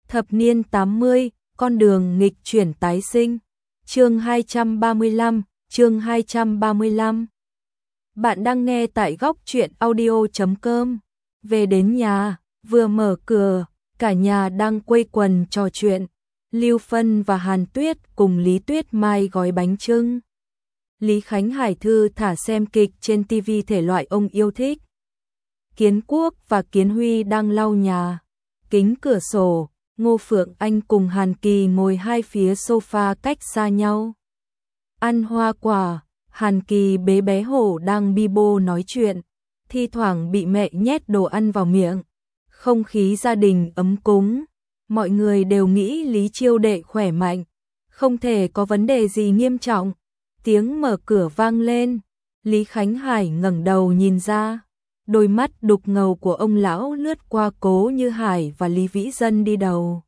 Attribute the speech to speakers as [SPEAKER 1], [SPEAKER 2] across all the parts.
[SPEAKER 1] Thập niên 80, con đường nghịch chuyển tái sinh. Chương 235, chương 235. Bạn đang nghe tại góc truyện audio.com. Về đến nhà, vừa mở cửa, cả nhà đang quây quần trò chuyện. Lưu Phân và Hàn Tuyết cùng Lý Tuyết Mai gói bánh chưng. Lý Khánh Hải thư thả xem kịch trên TV thể loại ông yêu thích. Kiến Quốc và Kiến Huy đang lau nhà. Kính cửa sổ, Ngô Phượng Anh cùng Hàn Kỳ ngồi hai phía sofa cách xa nhau. Ăn hoa quả, Hàn Kỳ bế bé Hổ đang bi bô nói chuyện, thi thoảng bị mẹ nhét đồ ăn vào miệng. Không khí gia đình ấm cúng, mọi người đều nghĩ Lý Chiêu đệ khỏe mạnh, không thể có vấn đề gì nghiêm trọng. Tiếng mở cửa vang lên, Lý Khánh Hải ngẩng đầu nhìn ra. Đôi mắt đục ngầu của ông lão lướt qua Cố Như Hải và Lý Vĩ Dân đi đầu.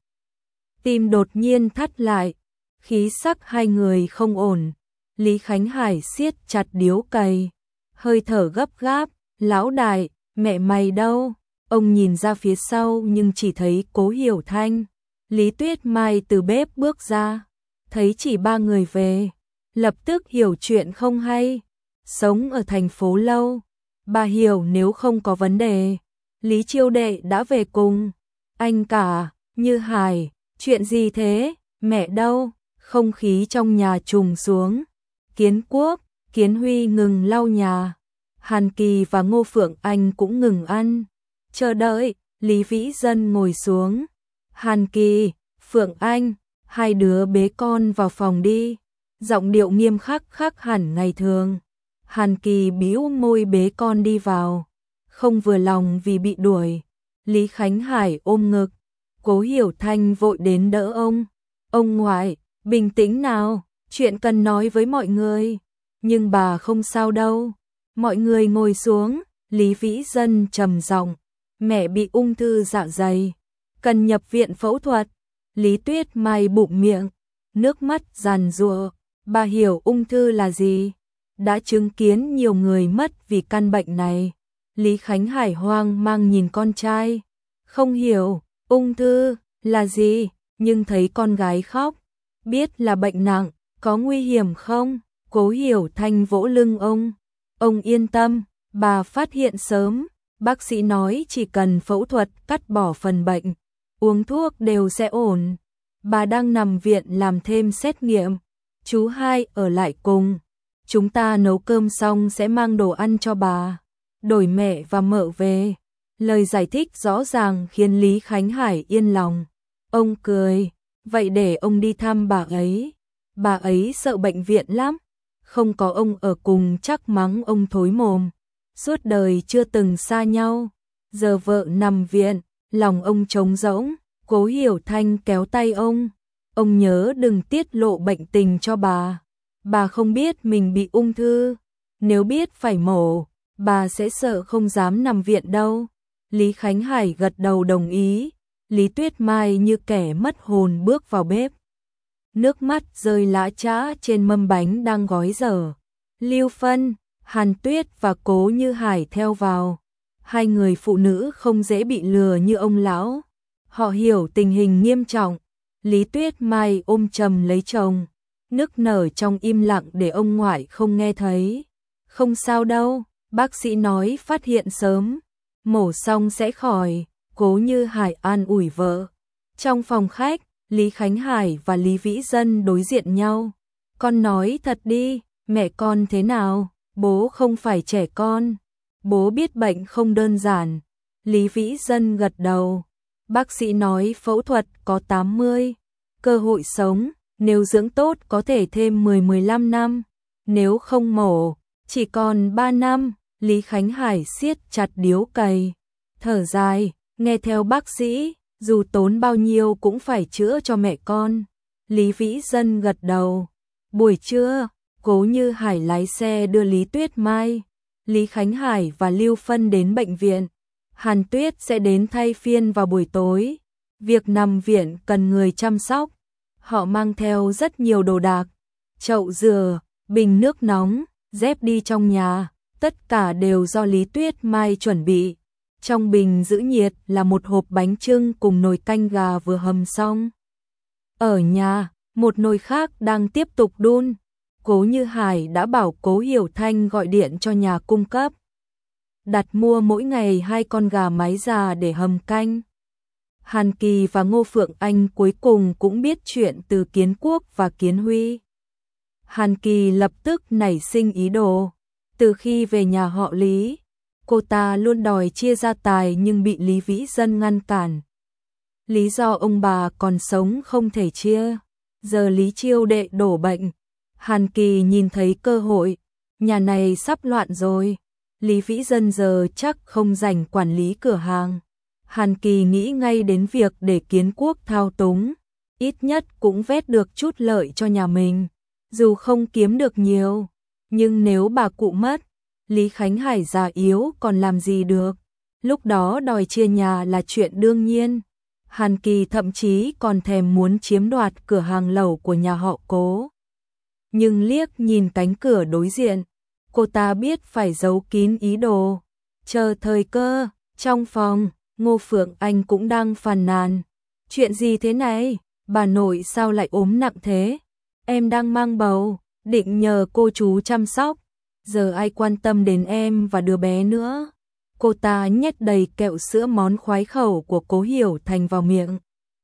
[SPEAKER 1] Tim đột nhiên thắt lại, khí sắc hai người không ổn. Lý Khánh Hải siết chặt điếu cày, hơi thở gấp gáp. Lão đại, mẹ mày đâu? Ông nhìn ra phía sau nhưng chỉ thấy Cố Hiểu Thanh, Lý Tuyết Mai từ bếp bước ra, thấy chỉ ba người về, lập tức hiểu chuyện không hay. Sống ở thành phố lâu, bà hiểu nếu không có vấn đề, Lý Chiêu đệ đã về cùng. Anh cả, Như Hải, chuyện gì thế? Mẹ đâu? Không khí trong nhà trùng xuống. Kiến Quốc, Kiến Huy ngừng lau nhà. Hàn Kỳ và Ngô Phượng Anh cũng ngừng ăn. Chờ đợi, Lý Vĩ Dân ngồi xuống. Hàn Kỳ, Phượng Anh, hai đứa bế con vào phòng đi. Giọng điệu nghiêm khắc khác hẳn ngày thường. Hàn Kỳ bĩu môi bế con đi vào, không vừa lòng vì bị đuổi. Lý Khánh Hải ôm ngực, Cố Hiểu Thanh vội đến đỡ ông. Ông ngoại, bình tĩnh nào, chuyện cần nói với mọi người. Nhưng bà không sao đâu. Mọi người ngồi xuống, Lý Vĩ Dân trầm giọng, mẹ bị ung thư dạ dày, cần nhập viện phẫu thuật. Lý Tuyết Mai bụm miệng, nước mắt giàn giụa, bà hiểu ung thư là gì, đã chứng kiến nhiều người mất vì căn bệnh này. Lý Khánh Hải hoang mang nhìn con trai, không hiểu ung thư là gì, nhưng thấy con gái khóc, biết là bệnh nặng, có nguy hiểm không? Cố Hiểu Thanh vỗ lưng ông yên tâm, bà phát hiện sớm, bác sĩ nói chỉ cần phẫu thuật cắt bỏ phần bệnh, uống thuốc đều sẽ ổn. Bà đang nằm viện làm thêm xét nghiệm, chú hai ở lại cùng. Chúng ta nấu cơm xong sẽ mang đồ ăn cho bà, đổi mẹ và mợ về. Lời giải thích rõ ràng khiến Lý Khánh Hải yên lòng. Ông cười, vậy để ông đi thăm bà ấy sợ bệnh viện lắm. Không có ông ở cùng chắc mắng ông thối mồm. Suốt đời chưa từng xa nhau, giờ vợ nằm viện, lòng ông trống rỗng. Cố Hiểu Thanh kéo tay ông nhớ đừng tiết lộ bệnh tình cho bà. Bà không biết mình bị ung thư, nếu biết phải mổ, bà sẽ sợ không dám nằm viện đâu. Lý Khánh Hải gật đầu đồng ý. Lý Tuyết Mai như kẻ mất hồn bước vào bếp, nước mắt rơi lã chã trên mâm bánh đang gói dở. Lưu Phân, Hàn Tuyết và Cố Như Hải theo vào. Hai người phụ nữ không dễ bị lừa như ông lão, họ hiểu tình hình nghiêm trọng. Lý Tuyết Mai ôm chầm lấy chồng, nức nở trong im lặng để ông ngoại không nghe thấy. Không sao đâu, bác sĩ nói phát hiện sớm, mổ xong sẽ khỏi. Cố Như Hải an ủi vợ. Trong phòng khách, Lý Khánh Hải và Lý Vĩ Dân đối diện nhau. Con nói thật đi, mẹ con thế nào? Bố không phải trẻ con, bố biết bệnh không đơn giản. Lý Vĩ Dân gật đầu. Bác sĩ nói phẫu thuật có 80 cơ hội sống, nếu dưỡng tốt có thể thêm 10-15 năm, nếu không mổ, chỉ còn 3 năm. Lý Khánh Hải siết chặt điếu cày, thở dài, nghe theo bác sĩ, dù tốn bao nhiêu cũng phải chữa cho mẹ con. Lý Vĩ Dân gật đầu. Buổi trưa, Cố Như Hải lái xe đưa Lý Tuyết Mai, Lý Khánh Hải và Lưu Phân đến bệnh viện. Hàn Tuyết sẽ đến thay phiên vào buổi tối. Việc nằm viện cần người chăm sóc. Họ mang theo rất nhiều đồ đạc, chậu rửa, bình nước nóng, dép đi trong nhà, tất cả đều do Lý Tuyết Mai chuẩn bị. Trong bình giữ nhiệt là một hộp bánh chưng cùng nồi canh gà vừa hầm xong. Ở nhà, một nồi khác đang tiếp tục đun. Cố Như Hải đã bảo Cố Hiểu Thanh gọi điện cho nhà cung cấp, đặt mua mỗi ngày 2 con gà mái già để hầm canh. Hàn Kỳ và Ngô Phượng Anh cuối cùng cũng biết chuyện từ Kiến Quốc và Kiến Huy. Hàn Kỳ lập tức nảy sinh ý đồ. Từ khi về nhà họ Lý, cô ta luôn đòi chia gia tài nhưng bị Lý Vĩ Dân ngăn cản. Lý do ông bà còn sống không thể chia. Giờ Lý Chiêu Đệ đổ bệnh, Hàn Kỳ nhìn thấy cơ hội, nhà này sắp loạn rồi. Lý Vĩ Dân giờ chắc không rảnh quản lý cửa hàng. Hàn Kỳ nghĩ ngay đến việc để Kiến Quốc thao túng, ít nhất cũng vét được chút lợi cho nhà mình. Dù không kiếm được nhiều, nhưng nếu bà cụ mất, Lý Khánh Hải già yếu còn làm gì được. Lúc đó đòi chia nhà là chuyện đương nhiên. Hàn Kỳ thậm chí còn thèm muốn chiếm đoạt cửa hàng lẩu của nhà họ Cố. Nhưng liếc nhìn cánh cửa đối diện, cô ta biết phải giấu kín ý đồ. Chờ thời cơ, trong phòng, Ngô Phượng Anh cũng đang phàn nàn. Chuyện gì thế này? Bà nội sao lại ốm nặng thế? Em đang mang bầu, định nhờ cô chú chăm sóc. Giờ ai quan tâm đến em và đứa bé nữa? Cô ta nhét đầy kẹo sữa món khoái khẩu của Cố Hiểu Thành vào miệng.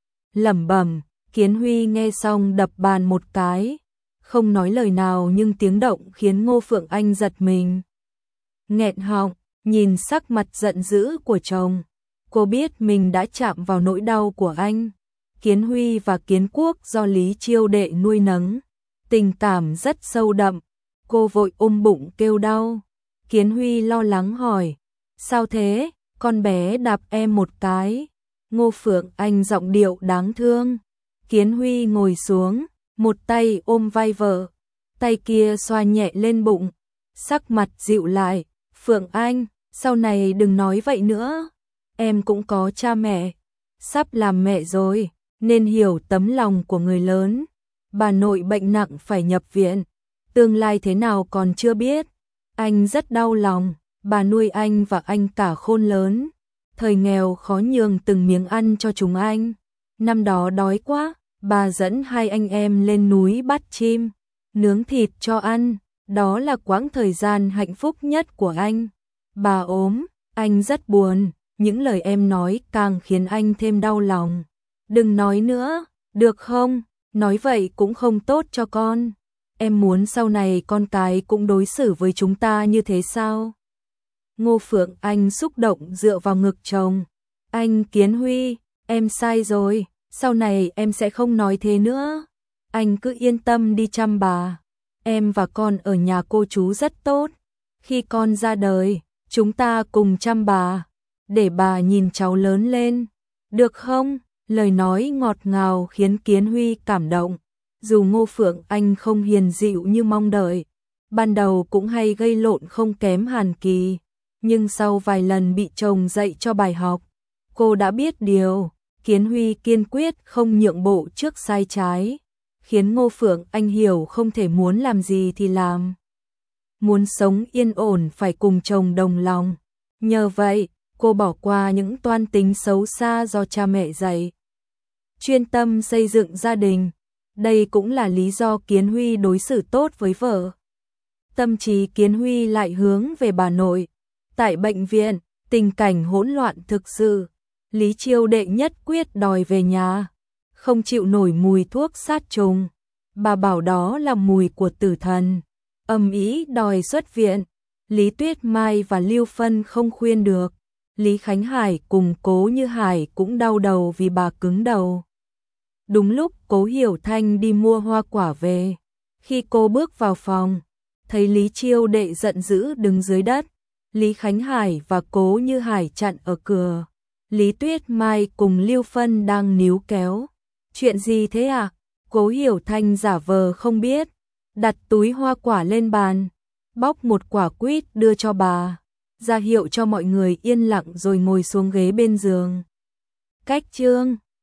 [SPEAKER 1] Lẩm bẩm, Kiến Huy nghe xong đập bàn một cái. Không nói lời nào nhưng tiếng động khiến Ngô Phượng Anh giật mình. Nghẹn họng, nhìn sắc mặt giận dữ của chồng. Cô biết mình đã chạm vào nỗi đau của anh. Kiến Huy và Kiến Quốc do Lý Chiêu Đệ nuôi nấng, tình cảm rất sâu đậm. Cô vội ôm bụng kêu đau. Kiến Huy lo lắng hỏi, sao thế, con bé đạp em một cái. Ngô Phượng Anh giọng điệu đáng thương. Kiến Huy ngồi xuống, một tay ôm vai vợ, tay kia xoa nhẹ lên bụng, sắc mặt dịu lại. Phượng Anh, sau này đừng nói vậy nữa. Em cũng có cha mẹ, sắp làm mẹ rồi, nên hiểu tấm lòng của người lớn. Bà nội bệnh nặng phải nhập viện, tương lai thế nào còn chưa biết. Anh rất đau lòng, bà nuôi anh và anh cả khôn lớn. Thời nghèo khó nhường từng miếng ăn cho chúng anh. Năm đó đói quá, bà dẫn 2 anh em lên núi bắt chim, nướng thịt cho ăn. Đó là quãng thời gian hạnh phúc nhất của anh. Bà ốm, anh rất buồn. Những lời em nói càng khiến anh thêm đau lòng. Đừng nói nữa, được không? Nói vậy cũng không tốt cho con. Em muốn sau này con cái cũng đối xử với chúng ta như thế sao? Ngô Phượng Anh xúc động dựa vào ngực chồng. Anh Kiến Huy, em sai rồi, sau này em sẽ không nói thế nữa. Anh cứ yên tâm đi chăm bà. Em và con ở nhà cô chú rất tốt. Khi con ra đời, chúng ta cùng chăm bà, để bà nhìn cháu lớn lên. Được không? Lời nói ngọt ngào khiến Kiến Huy cảm động. Dù Ngô Phượng Anh không hiền dịu như mong đợi, ban đầu cũng hay gây lộn không kém Hàn Kỳ, nhưng sau vài lần bị chồng dạy cho bài học, cô đã biết điều. Kiến Huy kiên quyết không nhượng bộ trước sai trái, khiến Ngô Phượng Anh hiểu không thể muốn làm gì thì làm. Muốn sống yên ổn phải cùng chồng đồng lòng. Nhờ vậy, cô bỏ qua những toan tính xấu xa do cha mẹ dạy, chuyên tâm xây dựng gia đình. Đây cũng là lý do Kiến Huy đối xử tốt với vợ. Tâm trí Kiến Huy lại hướng về bà nội. Tại bệnh viện, tình cảnh hỗn loạn thực sự. Lý Chiêu Đệ nhất quyết đòi về nhà, không chịu nổi mùi thuốc sát trùng. Bà bảo đó là mùi của tử thần, ầm ĩ đòi xuất viện. Lý Tuyết Mai và Lưu Phân không khuyên được. Lý Khánh Hải cùng Cố Như Hải cũng đau đầu vì bà cứng đầu. Đúng lúc Cố Hiểu Thanh đi mua hoa quả về, khi cô bước vào phòng, thấy Lý Chiêu Đệ giận dữ đứng dưới đất. Lý Khánh Hải và Cố Như Hải chặn ở cửa. Lý Tuyết Mai cùng Lưu Phân đang níu kéo. Chuyện gì thế à? Cố Hiểu Thanh giả vờ không biết, đặt túi hoa quả lên bàn, bóc một quả quýt đưa cho bà, ra hiệu cho mọi người yên lặng rồi ngồi xuống ghế bên giường. Cách chương